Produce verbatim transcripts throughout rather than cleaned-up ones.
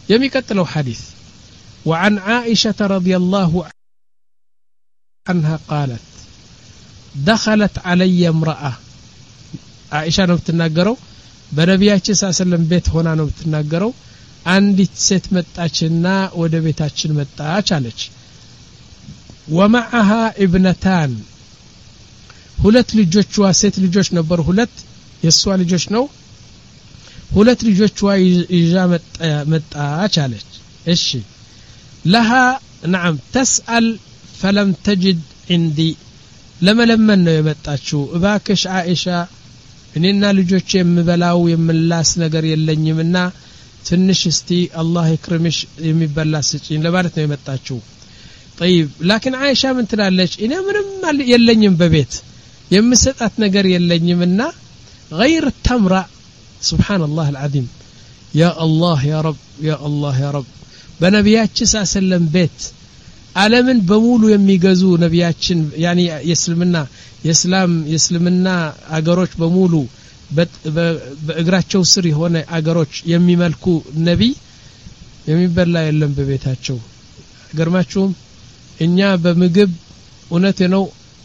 የሚቀጥለው ሐዲስ وعن عائشة رضي الله عنها قالت دخلت علي امرأة عائشة ነው የምትናገረው በነቢያችን ሰለላሁ ዐለይሂ ወሰለም ቤት ሆና ነው የምትናገረው አንዲት ሴት መጣችና ወደ ቤታችን መጣች አለች ومعها ابنتان ሁለት ልጆቿ ሴት ልጆች ነበሩ ሁለት የሷ ልጆች ነው ሁለት ልጆቿ ይዛ መጣች አለች እሺ لها نعم تسأل فلم تجد عندي ለመለመን ነው የመጣችው እባክሽ አይሻ እኔና ልጆቼ የምበላው የምላስ ነገር የለኝምና ትንሽ እስቲ አላህ ይክርምሽ የሚበላ ስጪኝ ለማለት ነው የመጣችው طيب لكن عائشة ምን ትላለች እኔ ምንም የለኝም በቤት የምሰጣት ነገር የለኝምና غير التمرة سبحان الله العظيم يا الله يا رب يا الله يا رب በነቢያችን ሰለላሁ ዐለይሂ ወሰለም ቤት ዓለምን በሙሉ የሚገዙ ነቢያችን ያኒ የእስልምና የእስላም የእስልምና አገሮች በሙሉ በእግራቸው ስር የሆነ አገሮች የሚመልኩ ነብይ የሚበላ የለም በቤታቸው ገርማችሁም እኛ በምግብ እውነት ነው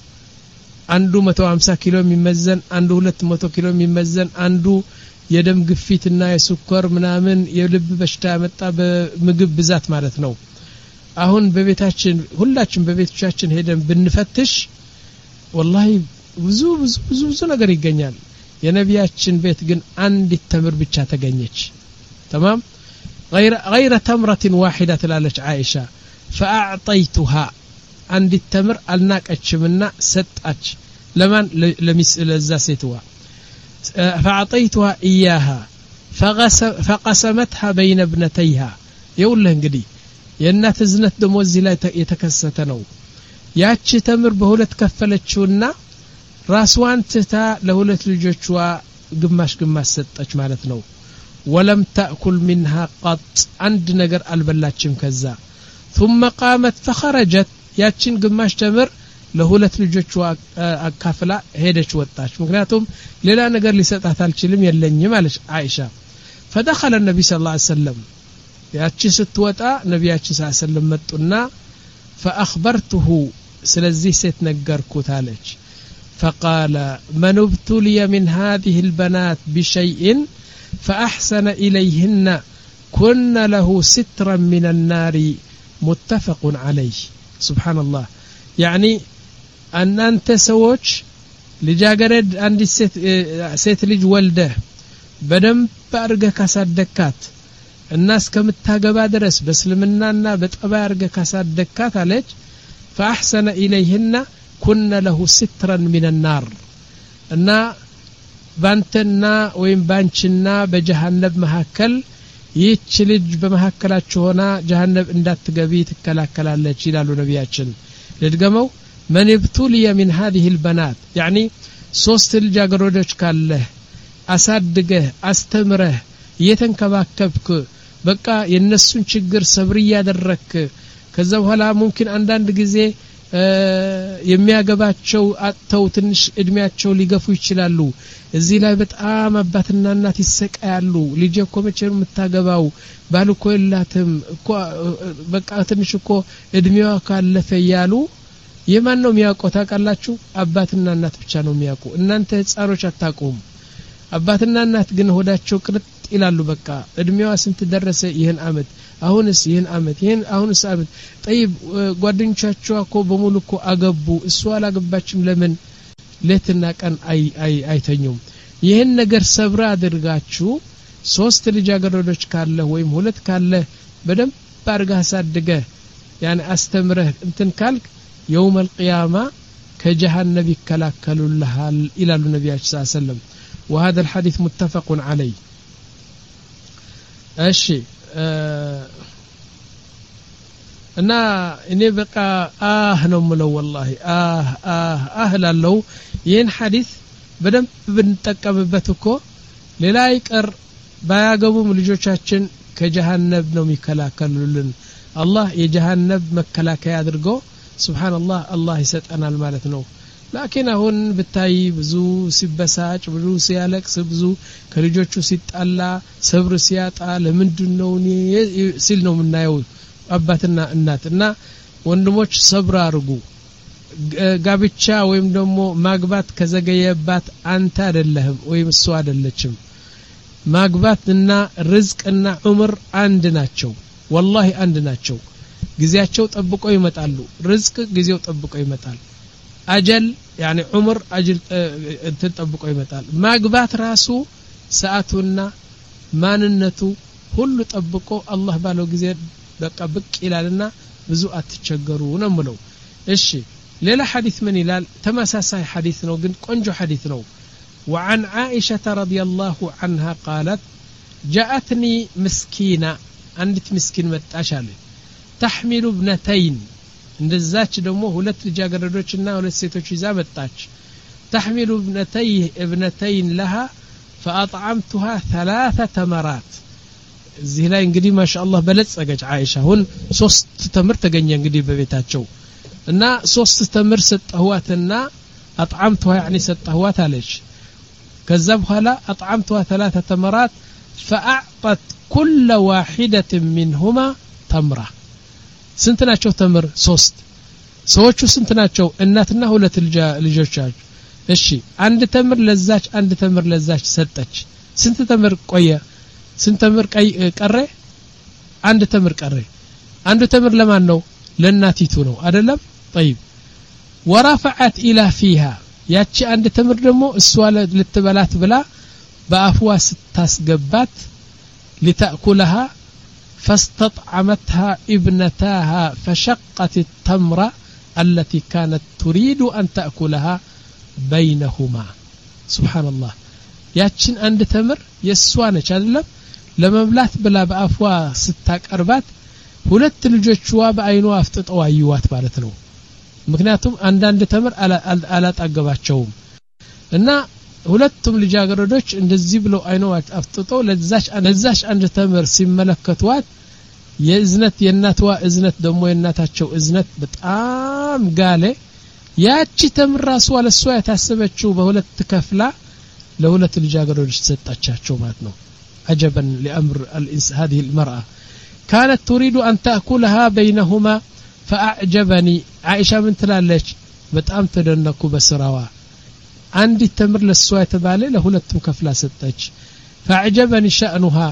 አንዱ መቶ ሃምሳ ኪሎ የሚመዘን አንዱ ሁለት መቶ ኪሎ የሚመዘን አንዱ የደም ግፊትና የስኳር ምናምን የልብ በሽታ ያመጣ በምግብ ብዛት ማለት ነው አሁን በቤታችን ሁላችን በቤቶቻችን ሄደን ብንፈትሽ والله ብዙ ብዙ ብዙ ብዙ ነገር ይገኛል የነቢያችን ቤት ግን አንድ ተምር ብቻ ተገኘች تمام غير غير تمرة واحدة تلالች عائشة فأعطيتها عند التمر الناقچمنا سطاچ لمن لزاسيتوا فأعطيتها إياها فقسمتها بين ابنتيها يقول له እንግዲህ የእናት ዝነት ደሞ እዚህ ላይ የተከሰተ ነው ያቺ ተምር በሁለት ከፈለችውና ራስዋን ትታ ለሁለት ልጆቿ ግማሽ ግማሽ ሰጠች ማለት ነው ولم تأكل منها قط عند ነገር አልበላችም ከዛ ثم قامت فخرجت ያቺን ግማሽ ተምር ለሁለት ልጆቿ አካፍላ ሄደች ወጣች ምክንያቱም ሌላ ነገር ሊሰጣት አልችልም የለኝም አለች አይሻ فدخل النبي صلى الله عليه وسلم ያቺ ስትወጣ ነቢያችን ሰለላሁ ዐለይሂ ወሰለም መጡና فأخبرته ስለዚህ ሴት ነገርኩት አለች فقال من ابتلي من هذه البنات بشيء فأحسن إليهن كن له سترا من النار متفق عليه سبحان الله يعني أن أنت سووش لجاجرد عندي ست ست لج ولده بدم بأرجع كسادكات الناس كم تجابا درس بس لمننا بتقبا أرجع كسادكات عليك فأحسن إليهن كنا له سترا من النار أن بانتنا وين بانشنا بجهنم مهكل يتشلج بمهكلاتشو هنا جهنم اندات تقبي تكلاكلا الله يجيلالو نبياتشن لدقمو من ابتلي من هذه البنات يعني ሶስት ልጃገረዶች ካለ አሳድገህ አስተምረህ የተንከባከብክ በቃ የነሱን ችግር ሰብር ያደረክ ከዛ በኋላ ሙምኪን አንዳንድ ጊዜ የሚያገባቸው አጥተው ትንሽ እድሜያቸው ሊገፉ ይችላሉ እዚህ ላይ በጣም አባትና እናት ይሰቃያሉ ልጅ እኮ መቼ ነው የምታገባው ባልኮ የላትም እኮ በቃ ትንሽ እኮ እድሜዋ ካለፈ ያሉ የማን ነው የሚያውቀው ታውቃላችሁ አባትና እናት ብቻ ነው የሚያውቁ እናንተ ህፃኖች አታውቁም አባትና እናት ግን ሆዳቸው ቅርጥ ይላሉ በቃ እድሜዋ ስንት ደረሰ ይሄን አመት አሁንስ ይሄን አመት ይሄን አሁንስ አመት طيب ጓደኞቻቸው እኮ በሙሉ እኮ አገቡ እሷ አላገባችም ለምን ለትና ቀን አይ አይ አይተኙም ይሄን ነገር ሰብራ አድርጋችሁ ሶስት ልጃገረዶች ካለ ወይም ሁለት ካለ በደንብ ባርጋ ሳድገ يعني አስተምረህ እንትን ካልክ يوم القيامة كجهنم يكلاكلوا لها إلى النبي صلى الله عليه وسلم وهذا الحديث متفق عليه أشي أه أنا إني بقى آه نملو والله آه آه أهل الله ين حديث بدم بنتكببتكو لا يقر بايغبو ملجوچاچن كجهنم ነው የሚከላከሉልን الله የጀሃነም መከላከያ አድርጎ سبحان الله الله يسطናል ማለት ነው ላኪን አሁን ብታይ ብዙ ሲበሳጭ ብዙ ሲያለቅስ ብዙ ከልጆቹ ሲጣላ ሰብር ሲያጣ ለምንድነው ሲል ነው የምናየው አባትና እናትና ወንድሞች ሰብር አርጉ ጋብቻ ወይም ደግሞ ማግባት ከዘገየባት አንተ አይደለህም ወይም እሱ አይደለችም ማግባትና ርዝቅና ዑምር አንድ ናቸው والله አንድ ናቸው ጊዜያቸው ጠብቆ ይመጣሉ ርዝቅ ጊዜው ጠብቆ ይመጣል አጀል يعني ዑምር አጅል ተጠብቆ ይመጣል ማግባት ራሱ ሰዓቱና ማንነቱ ሁሉ ጠብቆ አላህ ባለው ጊዜ በቃ ብቅ ይላልና ብዙ አትቸገሩ ነው ምለው እሺ ሌላ ሐዲስ ምን ይላል ተመሳሳይ ሐዲስ ነው ግን ቆንጆ ሐዲስ ነው وعن عائشة رضي الله عنها قالت جاءتني مسكينة عندت مسكين متاشال تحمل ابنتين እንደዛች ደግሞ ሁለት ልጃገረዶችና ሁለት ሴቶች ይዛ መጣች تحمل ابنتي ابنتين لها فاطعمتها ثلاث تمرات እዚህ ላይ እንግዲህ ማሻአላህ በለጸገች አይሻ ሁን ሶስት ተምር ተገኘ እንግዲህ በቤታቸው እና ሶስት ተምር ሰጠዋትና اطعمتها يعني ሰጠዋት አለች ከዛ በኋላ اطعمتها ثلاث تمرات فاعطت كل واحدة منهما تمرة ስንት ናቸው ተምር ሶስት ሰዎቹ ስንት ናቸው እናትና ሁለት ልጆቻቸው እሺ አንድ ተምር ለዛች አንድ ተምር ለዛች ሰጠች ስንት ተምር ቆየ ስንት ተምር ቀረ አንድ ተምር ቀረ አንድ ተምር ለማን ነው ለናቲቱ ነው አይደለም طيب ورفعت الى فيها ያቺ አንድ ተምር ደግሞ እሷ ልትበላት ብላ በአፍዋ ስታስገባት لتأكلها فاستطعمتها ابنتاها فشقت التمرة التي كانت تريد أن تأكلها بينهما سبحان الله ያችን አንድ ተምር የሷነች አይደለም ለመብላት ብላ በአፍዋ ስታቀርባት ሁለት ልጆችዋ በአይኗ አፍጥጠው አዩዋት ማለት ነው ምክንያቱም አንድ አንድ ተምር አላጣገባቸውም እና ሁለቱም ልጃገረዶች እንደዚህ ብለው አይኗ አፍጥጠው ለዛች ለዛች አንድ ተምር ሲመለከቷት የእዝነት የእናቷ እዝነት ደግሞ የእናታቸው እዝነት በጣም ጋለ ያቺ ተምር ራሱ አለሷ ያታሰበችው በሁለት ከፍላ ለሁለት ልጃገረዶች ተሰጣቻቸው ማለት ነው عجبا لامر هذه المراه كانت تريد ان تاكلها بينهما فاعجبني عائشه من تلالش በጣም ተደነቁ በስራዋ አንድ ተምር ለሷ የተባለ ለሁለቱም ከፍላ ሰጠች فاعجبني شأنها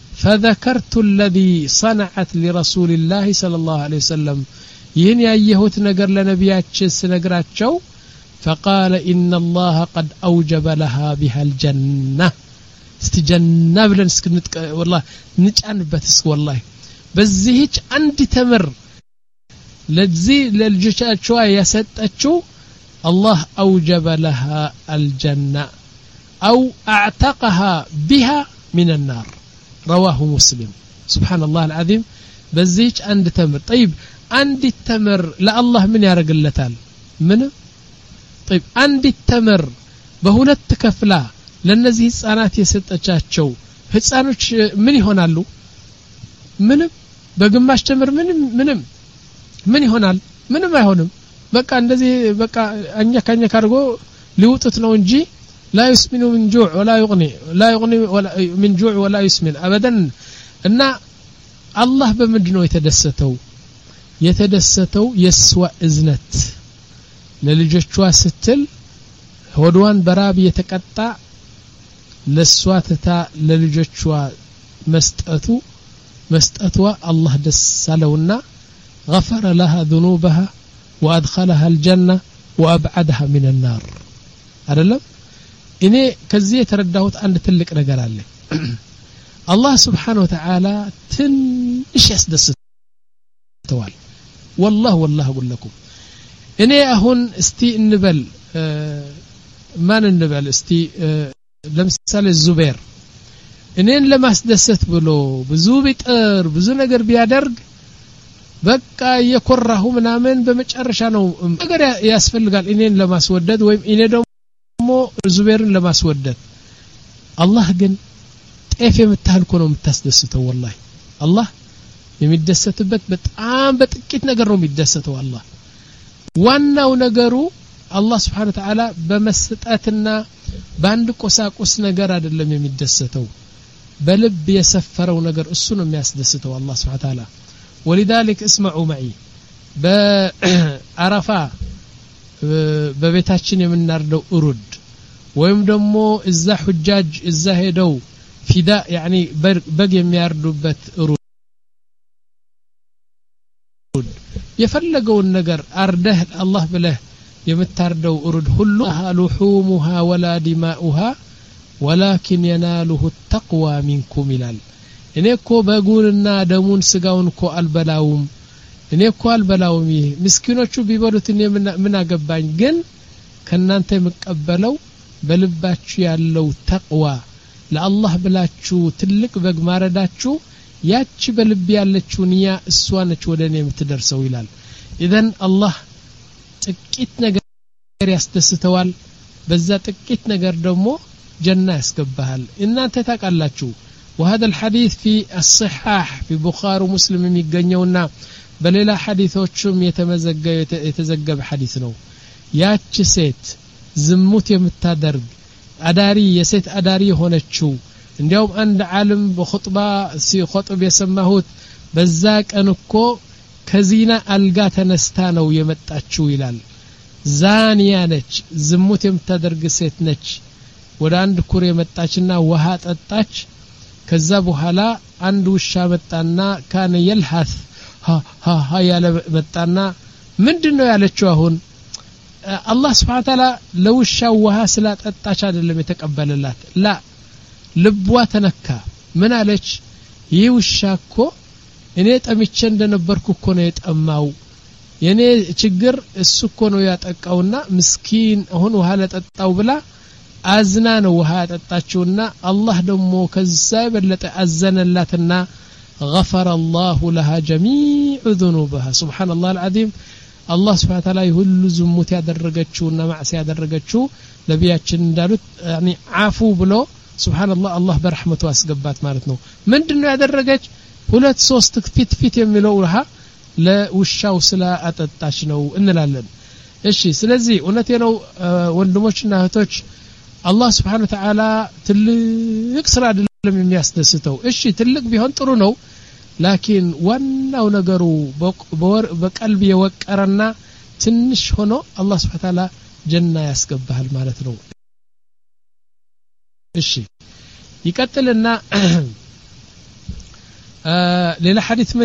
فذكرت الذي صنعت لرسول الله صلى الله عليه وسلم ይህን ያየሁት ነገር ለነቢያችን ስነግራቸው فقال إن الله قد أوجب لها بها الجنة استجنة بلن سكنت والله نجعنبت اسك والله بزيهج عند تمر لذي للجشاتشوا يسطچو الله أوجب لها الجنة أو أعتقها بها من النار رواه مسلم سبحان الله العظيم بزيهج عند تمر طيب عند التمر لا الله من يرجلتال من طيب عند التمر በሁለት ከፍላ ለነዚህ ህፃናት የሰጠቻቸው ህፃኖች ምን ይሆናሉ ምንም በግማሽ ተምር ምንም ምንም ምን ይሆናል ምንም አይሆንም በቃ እንደዚህ በቃ አኛ ካኛ ካርጎ ሊውጡት ነው እንጂ لا يسمن من جوع ولا يغني لا يغني ولا من جوع ولا يسمن ابدا እና አላህ በምንድነው የተደሰተው የተደሰተው የስዋ እዝነት ለልጆቿ ስትል ሆድዋን በራብ የተቀጣ ለሷተታ ለልጆቿ መስጠቱ መስጠቷ አላህ ደስ አለውና غفر لها ذنوبها وادخلها الجنه وابعدها من النار አይደለም እኔ ከዚህ የተረዳሁት አንድ ትልቅ ነገር አለ አላህ Subhanahu Wa Ta'ala ትንሽ ያስደስተዋል والله والله اقول لكم እኔ አሁን እስቲ እንበል ማን እንበል እስቲ ለምሳሌ ዙበይር እኔን ለማስደሰት ብሎ ብዙ ቢጥር ብዙ ነገር ቢያደርግ በቃ የኮራሁ ምናምን በመጨረሻ ነው ነገር ያስፈልጋል እኔን ለማስወደድ ወይም እኔ ደግሞ ዙበይርን ለማስወደድ አላህ ግን ጤፍ የምታልኩ ነው የምታስደስተው والله አላህ የሚደሰትበት በጣም በጥቂት ነገር ነው የሚደሰተው አላህ ዋናው ነገሩ አላህ Subhanahu Wa Ta'ala በመስጠትና በአንድ ቁሳቁስ ነገር አይደለም የሚደሰተው በልብ የሰፈረው ነገር እሱ ነው የሚያስደስተው አላህ Subhanahu Wa Ta'ala ولذلك اسمعوا معي በአረፋ በቤታችን የምናርደው ኡሩድ ወይም ደግሞ እዛ ሁጃጅ እዛ ሄደው ፊዳ يعني በግ የሚያርዱበት ኡሩድ የፈለገውን ነገር አርደህ አላህ ብለህ የምታርደው ኡሩድ ሁሉ لحومها ولا دماؤها ولكن يناله التقوى منكم ይላል እኔ እኮ በጉንና ደሙን ስጋውን እኮ አልበላውም እኔ እኮ አልበላውም ምስኪኖቹ ቢበሉት እኔ ምን አገባኝ ግን ከናንተ የምቀበለው በልባችሁ ያለው ተቅዋ ለአላህ ብላችሁ ትልቅ በግ ማረዳችሁ ያቺ በልብ ያለችው ንያ እሷ ነች ወደኔ የምትደርሰው ይላል ኢዘን አላህ ጥቂት ነገር ያስደስተዋል በዛ ጥቂት ነገር ደግሞ ጀና ያስገባሃል እናንተ ታቃላችሁ وهذا الحديث في الصحاح في بخاري ومسلم የሚገኘውና በሌላ ሐዲሶችም የተመዘገበ የተዘገበ ሐዲስ ነው ያቺ ሴት ዝሙት የምታደርግ አዳሪ የሴት አዳሪ ሆነችው እንዲያው አንድ ዓለም በኹጥባ ሲኹጥብ የሰማሁት በዛ ቀን እኮ ከዚና አልጋ ተነስታ ነው የመጣችው ይላል ዛኒያ ነች ዝሙት የምታደርግ ሴት ነች ወደ አንድ ኩሬ መጣችና ውሃ ጠጣች ከዛ በኋላ አንድ ውሻ መጣና ካነ يلحث ها ها ها ያለ መጣና ምንድነው ያለችው አሁን አላህ Subhanahu Wa Ta'ala ለውሻው ውሃ ስላጠጣች አይደለም የተቀበለላት ላ ልቧ ተነካ ምን አለች ይህ ውሻ እኮ እኔ ጠምቼ እንደነበርኩ እኮ ነው የጠማው የኔ ችግር እሱ እኮ ነው ያጠቃውና ምስኪን አሁን ውሃ ለጠጣው ብላ አዝና ነው ውሃ ያጠጣችውና አላህ ደግሞ ከዛ በለጠ አዘነላትና غفر الله لها جميع ذنوبها سبحان الله العظيم الله سبحانه وتعالى ሁሉ ዝሙት ያደረገችውና ማዕሲ ያደረገችው ነብያችን እንዳሉት يعني عفو ብሎ سبحان الله الله برحمته አስገባት ማለት ነው ምንድነው ያደረገች ሁለት ሶስት ፊት ፊት የሚለው ውሃ ለውሻው ስላ አጠጣች ነው እንላለን እሺ ስለዚህ እውነቴ ነው ወንድሞችና እህቶች አላህ Subhanahu Wa Ta'ala ትልቅ ስራ አይደለም የሚያስደስተው እሺ ትልቅ ቢሆን ጥሩ ነው ላኪን ዋናው ነገሩ በቀልብ የወቀረና ትንሽ ሆኖ አላህ Subhanahu Wa Ta'ala ጀና ያስገባል ማለት ነው እሺ ይቀጥልና ሌላ ሐዲስ